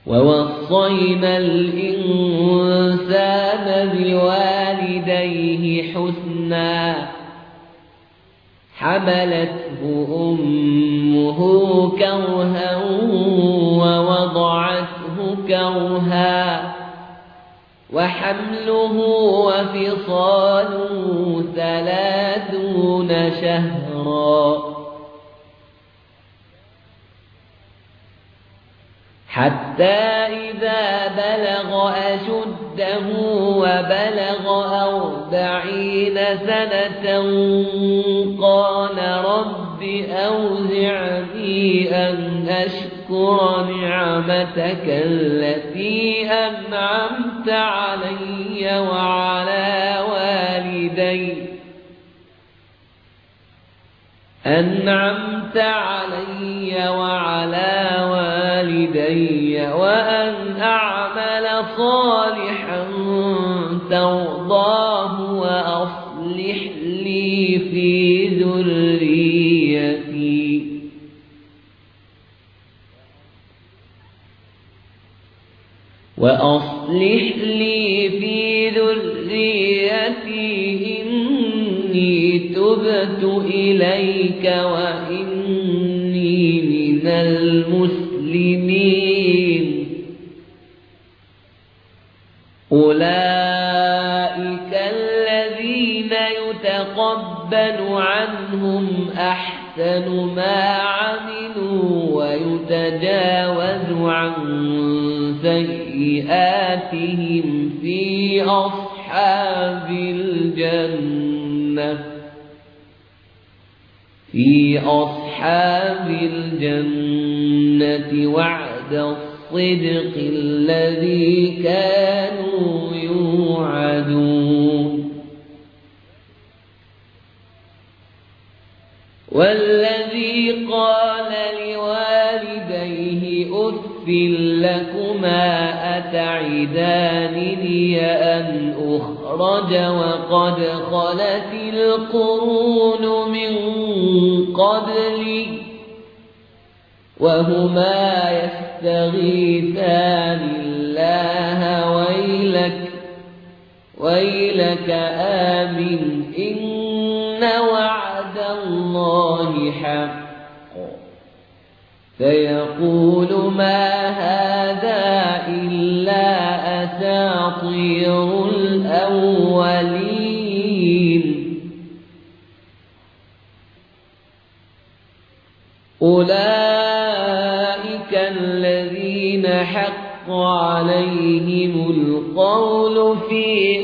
ووصينا الإنسان بوالديه حسنا حملته أمه كرها ووضعته كرها وحمله وفصاله 30 شهرا حتى إذا بلغ أشده وبلغ 40 سنة قال رب أوزعني أن أشكر نعمتك التي أنعمت علي وعلى والدي وأن أعمل صالحا ترضاه وأصلح لي في ذريتي إني تبت إليك وإني من المسلمين أولئك الذين يتقبل عنهم أحسن ما عملوا ويتجاوز عن سيئاتهم في أصحاب الجنة وعد الصدق الذي كانوا يوعدون والذي قال لوالديه أف لكما أتعدانني أن أخرج وقد خلت القرون من قبلي وهما يستغيثان الله ويلك آمن إن وعد الله حق فيقول ما هذا إلا أساطير الأولين أولئك الذين حق عليهم القول في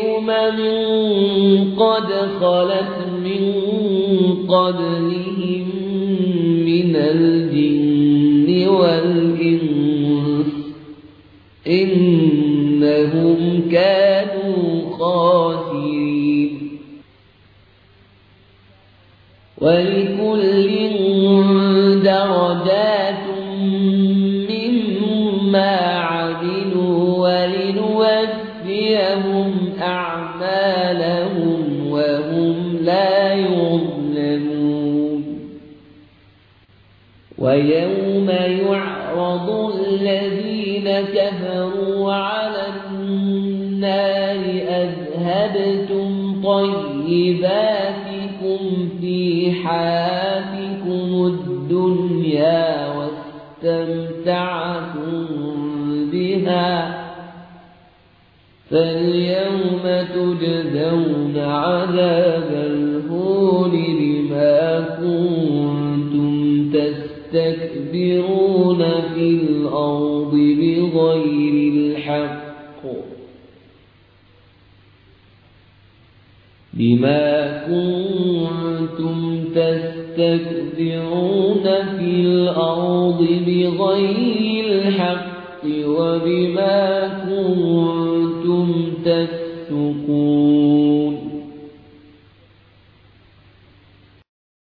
قد خلت من قبلهم من الجن والإنس إنهم كانوا خاسرين ولكل درجات مما عملوا ولنوفيهم أعمالهم وهم لا يظلمون ويوم يعرض الذين كفروا على النار أذهبتم طيباتكم في حياتكم الدنيا واستمتعتم بها فاليوم تجزون عذاب الهون بما كنتم تستكبرون في الأرض بغير الحق وبما كنتم تفسقون